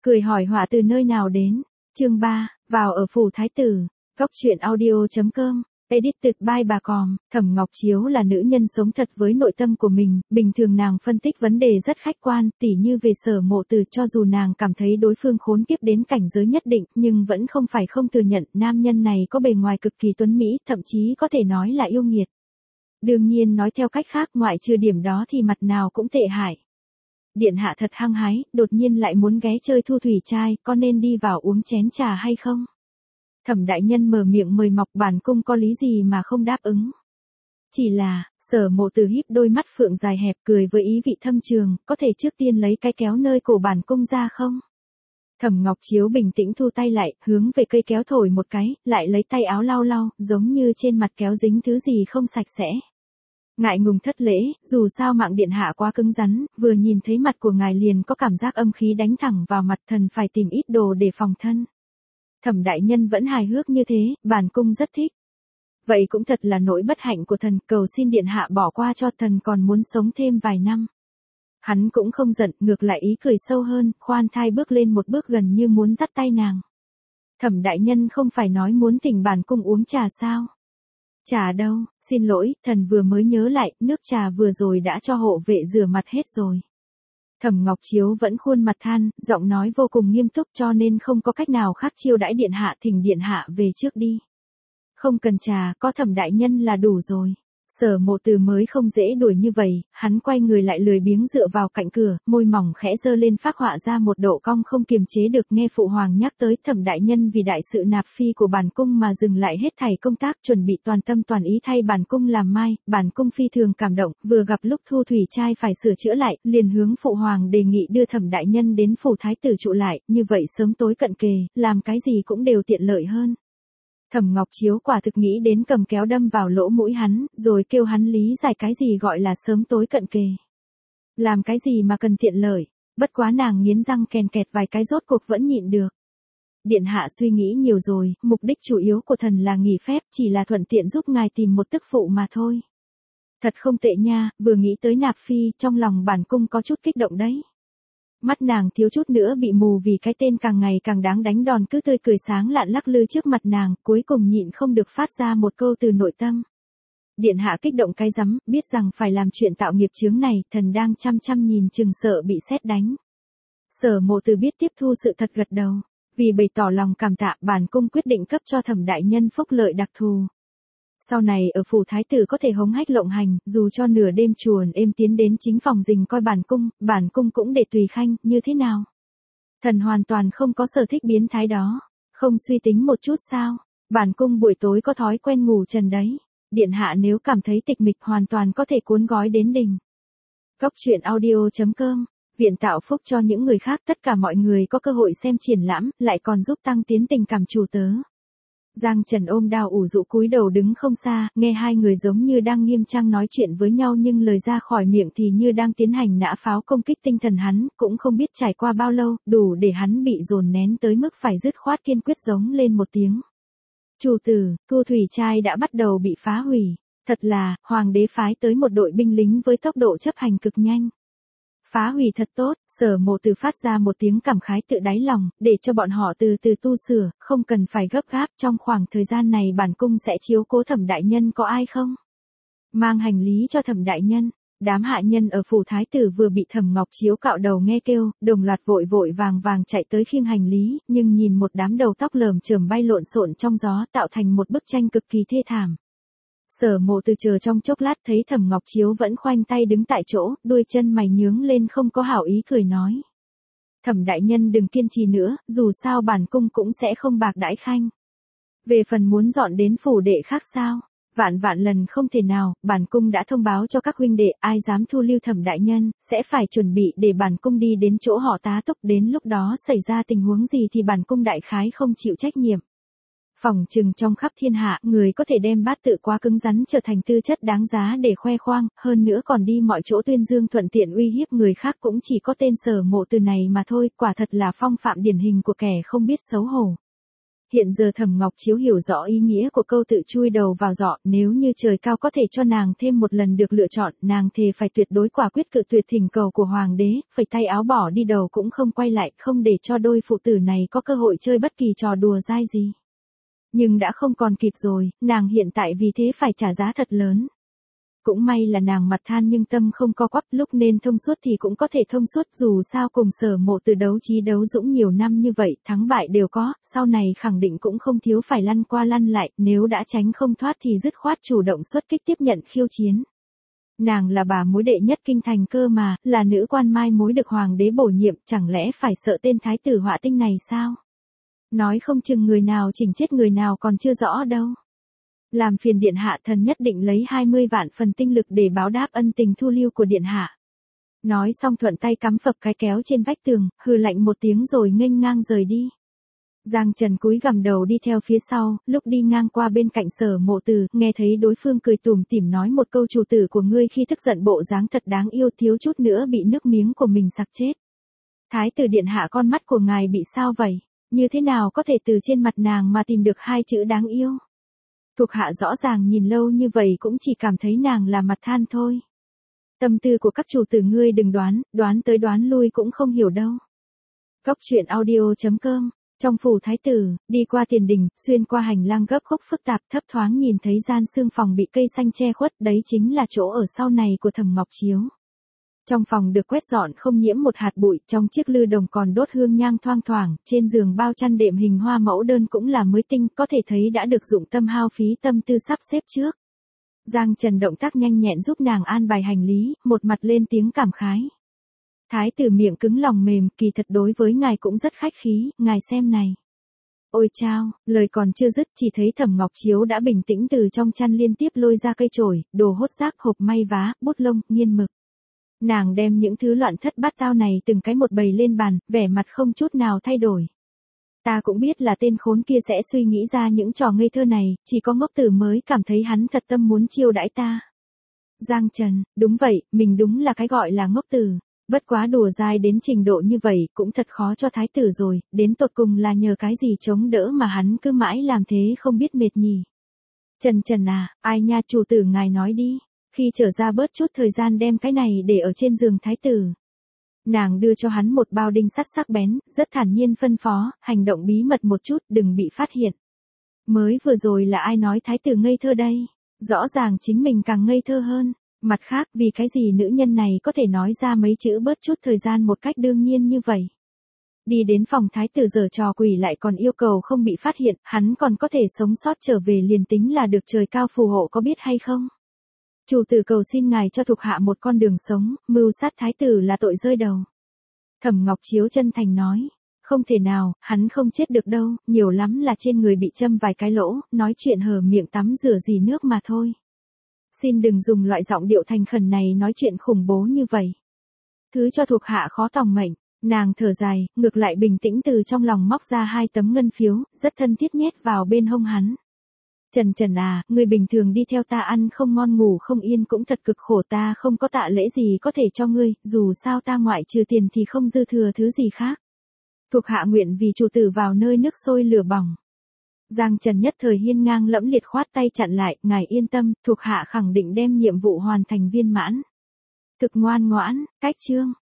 Cười hỏi họa từ nơi nào đến. Chương 3, vào ở phủ thái tử. Góc truyện audio.com. Edited by bà Còm. Thẩm Ngọc Chiếu là nữ nhân sống thật với nội tâm của mình, bình thường nàng phân tích vấn đề rất khách quan, tỉ như về Sở Mộ Từ, cho dù nàng cảm thấy đối phương khốn kiếp đến cảnh giới nhất định, nhưng vẫn không phải không thừa nhận, nam nhân này có bề ngoài cực kỳ tuấn mỹ, thậm chí có thể nói là yêu nghiệt. Đương nhiên nói theo cách khác, ngoại trừ điểm đó thì mặt nào cũng tệ hại. Điện hạ thật hăng hái, đột nhiên lại muốn ghé chơi Thu Thủy trai, có nên đi vào uống chén trà hay không? Thẩm đại nhân mở miệng mời mọc, bản cung có lý gì mà không đáp ứng. Chỉ là, Sở Mộ Từ híp đôi mắt phượng dài hẹp cười với ý vị thâm trường, có thể trước tiên lấy cái kéo nơi cổ bản cung ra không? Thẩm Ngọc Chiếu bình tĩnh thu tay lại, hướng về cây kéo thổi một cái, lại lấy tay áo lau lau, giống như trên mặt kéo dính thứ gì không sạch sẽ. Ngại ngùng thất lễ, dù sao mạng điện hạ quá cứng rắn, vừa nhìn thấy mặt của ngài liền có cảm giác âm khí đánh thẳng vào mặt, thần phải tìm ít đồ để phòng thân. Thẩm đại nhân vẫn hài hước như thế, bản cung rất thích. Vậy cũng thật là nỗi bất hạnh của thần, cầu xin điện hạ bỏ qua cho, thần còn muốn sống thêm vài năm. Hắn cũng không giận, ngược lại ý cười sâu hơn, khoan thai bước lên một bước gần như muốn dắt tay nàng. Thẩm đại nhân không phải nói muốn thỉnh bản cung uống trà sao? Trà đâu, xin lỗi, thần vừa mới nhớ lại, nước trà vừa rồi đã cho hộ vệ rửa mặt hết rồi. Thẩm Ngọc Chiếu vẫn khuôn mặt than, giọng nói vô cùng nghiêm túc, cho nên không có cách nào khác chiêu đãi điện hạ, thỉnh điện hạ về trước đi. Không cần trà, có Thẩm đại nhân là đủ rồi. Sở Mộ Từ mới không dễ đuổi như vậy, hắn quay người lại lười biếng dựa vào cạnh cửa, môi mỏng khẽ giơ lên phác họa ra một độ cong không kiềm chế được. Nghe phụ hoàng nhắc tới Thẩm đại nhân vì đại sự nạp phi của bản cung mà dừng lại hết thảy công tác, chuẩn bị toàn tâm toàn ý thay bản cung làm mai, bản cung phi thường cảm động, vừa gặp lúc Thu Thủy trai phải sửa chữa lại, liền hướng phụ hoàng đề nghị đưa Thẩm đại nhân đến phủ thái tử trụ lại, như vậy sớm tối cận kề, làm cái gì cũng đều tiện lợi hơn. Thẩm Ngọc Chiếu quả thực nghĩ đến cầm kéo đâm vào lỗ mũi hắn, rồi kêu hắn lý giải cái gì gọi là sớm tối cận kề. Làm cái gì mà cần tiện lợi, bất quá nàng nghiến răng kèn kẹt vài cái rốt cuộc vẫn nhịn được. Điện hạ suy nghĩ nhiều rồi, mục đích chủ yếu của thần là nghỉ phép, chỉ là thuận tiện giúp ngài tìm một tức phụ mà thôi. Thật không tệ nha, vừa nghĩ tới nạp phi, trong lòng bản cung có chút kích động đấy. Mắt nàng thiếu chút nữa bị mù vì cái tên càng ngày càng đáng đánh đòn cứ tươi cười sáng lạn lắc lư trước mặt nàng, cuối cùng nhịn không được phát ra một câu từ nội tâm. Điện hạ kích động cái rắm, biết rằng phải làm chuyện tạo nghiệp chướng này, thần đang chăm chăm nhìn chừng sợ bị sét đánh. Sở Mộ Từ biết tiếp thu sự thật gật đầu, vì bày tỏ lòng cảm tạ, bản cung quyết định cấp cho Thẩm đại nhân phúc lợi đặc thù. Sau này ở phủ thái tử có thể hống hách lộng hành, dù cho nửa đêm chuồn êm tiến đến chính phòng rình coi bản cung cũng để tùy khanh, như thế nào? Thần hoàn toàn không có sở thích biến thái đó, không suy tính một chút sao? Bản cung buổi tối có thói quen ngủ trần đấy. Điện hạ nếu cảm thấy tịch mịch hoàn toàn có thể cuốn gói đến đình. Góc truyện audio.com. Viện tạo phúc cho những người khác, tất cả mọi người có cơ hội xem triển lãm, lại còn giúp tăng tiến tình cảm chủ tớ. Giang Trần ôm đao ủ rũ cúi đầu đứng không xa, nghe hai người giống như đang nghiêm trang nói chuyện với nhau nhưng lời ra khỏi miệng thì như đang tiến hành nã pháo công kích tinh thần hắn, cũng không biết trải qua bao lâu, đủ để hắn bị dồn nén tới mức phải dứt khoát kiên quyết giống lên một tiếng. Chủ tử, Thu Thủy trai đã bắt đầu bị phá hủy. Thật là, hoàng đế phái tới một đội binh lính với tốc độ chấp hành cực nhanh. Phá hủy thật tốt, Sở Mộ Từ phát ra một tiếng cảm khái tự đáy lòng, để cho bọn họ từ từ tu sửa, không cần phải gấp gáp, trong khoảng thời gian này bản cung sẽ chiếu cố Thẩm đại nhân có ai không? Mang hành lý cho Thẩm đại nhân. Đám hạ nhân ở phủ thái tử vừa bị Thẩm Ngọc Chiếu cạo đầu nghe kêu, đồng loạt vội vội vàng vàng chạy tới khiêng hành lý, nhưng nhìn một đám đầu tóc lởm chởm bay lộn xộn trong gió tạo thành một bức tranh cực kỳ thê thảm. Sở Mộ Từ chờ trong chốc lát thấy Thẩm Ngọc Chiếu vẫn khoanh tay đứng tại chỗ, đuôi chân mày nhướng lên không có hảo ý cười nói. Thẩm đại nhân đừng kiên trì nữa, dù sao bản cung cũng sẽ không bạc đãi khanh. Về phần muốn dọn đến phủ đệ khác sao? Vạn lần không thể nào, bản cung đã thông báo cho các huynh đệ, ai dám thu lưu Thẩm đại nhân, sẽ phải chuẩn bị để bản cung đi đến chỗ họ tá túc, đến lúc đó xảy ra tình huống gì thì bản cung đại khái không chịu trách nhiệm. Phỏng chừng trong khắp thiên hạ, người có thể đem bát tự quá cứng rắn trở thành tư chất đáng giá để khoe khoang, hơn nữa còn đi mọi chỗ tuyên dương thuận tiện uy hiếp người khác cũng chỉ có tên Sở Mộ Từ này mà thôi, quả thật là phong phạm điển hình của kẻ không biết xấu hổ. Hiện giờ Thẩm Ngọc Chiếu hiểu rõ ý nghĩa của câu tự chui đầu vào giỏ, nếu như trời cao có thể cho nàng thêm một lần được lựa chọn, nàng thề phải tuyệt đối quả quyết cự tuyệt thỉnh cầu của hoàng đế, phẩy tay áo bỏ đi đầu cũng không quay lại, không để cho đôi phụ tử này có cơ hội chơi bất kỳ trò đùa dai gì. Nhưng đã không còn kịp rồi, nàng hiện tại vì thế phải trả giá thật lớn. Cũng may là nàng mặt than nhưng tâm không co quắp, lúc nên thông suốt thì cũng có thể thông suốt, dù sao cùng Sở Mộ Từ đấu trí đấu dũng nhiều năm như vậy, thắng bại đều có, sau này khẳng định cũng không thiếu phải lăn qua lăn lại, nếu đã tránh không thoát thì dứt khoát chủ động xuất kích tiếp nhận khiêu chiến. Nàng là bà mối đệ nhất kinh thành cơ mà, là nữ quan mai mối được hoàng đế bổ nhiệm, chẳng lẽ phải sợ tên thái tử họa tinh này sao? Nói không chừng người nào chỉnh chết người nào còn chưa rõ đâu. Làm phiền điện hạ, thần nhất định lấy 20 vạn phần tinh lực để báo đáp ân tình thu lưu của điện hạ. Nói xong thuận tay cắm phập cái kéo trên vách tường, hừ lạnh một tiếng rồi nghênh ngang rời đi. Giang Trần cúi gằm đầu đi theo phía sau, lúc đi ngang qua bên cạnh Sở Mộ Từ, nghe thấy đối phương cười tủm tỉm nói một câu chủ tử của ngươi khi tức giận bộ dáng thật đáng yêu, thiếu chút nữa bị nước miếng của mình sặc chết. Thái tử điện hạ, con mắt của ngài bị sao vậy? Như thế nào có thể từ trên mặt nàng mà tìm được hai chữ đáng yêu? Thuộc hạ rõ ràng nhìn lâu như vậy cũng chỉ cảm thấy nàng là mặt than thôi. Tâm tư của các chủ tử ngươi đừng đoán tới đoán lui cũng không hiểu đâu. Góc truyện audio.com. Trong phủ thái tử, đi qua tiền đình, xuyên qua hành lang gấp khúc phức tạp, thấp thoáng nhìn thấy gian sương phòng bị cây xanh che khuất, đấy chính là chỗ ở sau này của Thẩm Ngọc Chiếu. Trong phòng được quét dọn không nhiễm một hạt bụi, trong chiếc lư đồng còn đốt hương nhang thoang thoảng, trên giường bao chăn đệm hình hoa mẫu đơn cũng là mới tinh, có thể thấy đã được dụng tâm hao phí tâm tư sắp xếp trước. Giang Trần động tác nhanh nhẹn giúp nàng an bài hành lý, một mặt lên tiếng cảm khái. Thái tử miệng cứng lòng mềm, kỳ thật đối với ngài cũng rất khách khí, ngài xem này. Ôi chao, lời còn chưa dứt chỉ thấy Thẩm Ngọc Chiếu đã bình tĩnh từ trong chăn liên tiếp lôi ra cây chổi, đồ hốt rác, hộp may vá, bút lông, nghiên mực. Nàng đem những thứ loạn thất bát tao này từng cái một bày lên bàn, vẻ mặt không chút nào thay đổi. Ta cũng biết là tên khốn kia sẽ suy nghĩ ra những trò ngây thơ này, chỉ có ngốc tử mới cảm thấy hắn thật tâm muốn chiêu đãi ta. Giang Trần, đúng vậy, mình đúng là cái gọi là ngốc tử. Bất quá đùa dai đến trình độ như vậy cũng thật khó cho thái tử rồi, đến tột cùng là nhờ cái gì chống đỡ mà hắn cứ mãi làm thế không biết mệt nhỉ. Trần à, ai nha, chủ tử ngài nói đi. Khi trở ra bớt chút thời gian đem cái này để ở trên giường thái tử. Nàng đưa cho hắn một bao đinh sắt sắc bén, rất thản nhiên phân phó, hành động bí mật một chút, đừng bị phát hiện. Mới vừa rồi là ai nói thái tử ngây thơ đây? Rõ ràng chính mình càng ngây thơ hơn. Mặt khác, vì cái gì nữ nhân này có thể nói ra mấy chữ bớt chút thời gian một cách đương nhiên như vậy? Đi đến phòng thái tử giở trò quỷ lại còn yêu cầu không bị phát hiện, hắn còn có thể sống sót trở về liền tính là được trời cao phù hộ, có biết hay không? Chủ tử cầu xin ngài cho thuộc hạ một con đường sống, mưu sát thái tử là tội rơi đầu. Thẩm Ngọc Chiếu chân thành nói, không thể nào, hắn không chết được đâu, nhiều lắm là trên người bị châm vài cái lỗ, nói chuyện hở miệng tắm rửa gì nước mà thôi. Xin đừng dùng loại giọng điệu thành khẩn này nói chuyện khủng bố như vậy. Thứ cho thuộc hạ khó tòng mệnh, nàng thở dài, ngược lại bình tĩnh từ trong lòng móc ra 2 tấm ngân phiếu, rất thân thiết nhét vào bên hông hắn. Trần à, người bình thường đi theo ta ăn không ngon ngủ không yên cũng thật cực khổ, ta không có tạ lễ gì có thể cho ngươi, dù sao ta ngoại trừ tiền thì không dư thừa thứ gì khác. Thuộc hạ nguyện vì chủ tử vào nơi nước sôi lửa bỏng. Giang Trần nhất thời hiên ngang lẫm liệt khoát tay chặn lại, ngài yên tâm, thuộc hạ khẳng định đem nhiệm vụ hoàn thành viên mãn. Thực ngoan ngoãn, cách chương.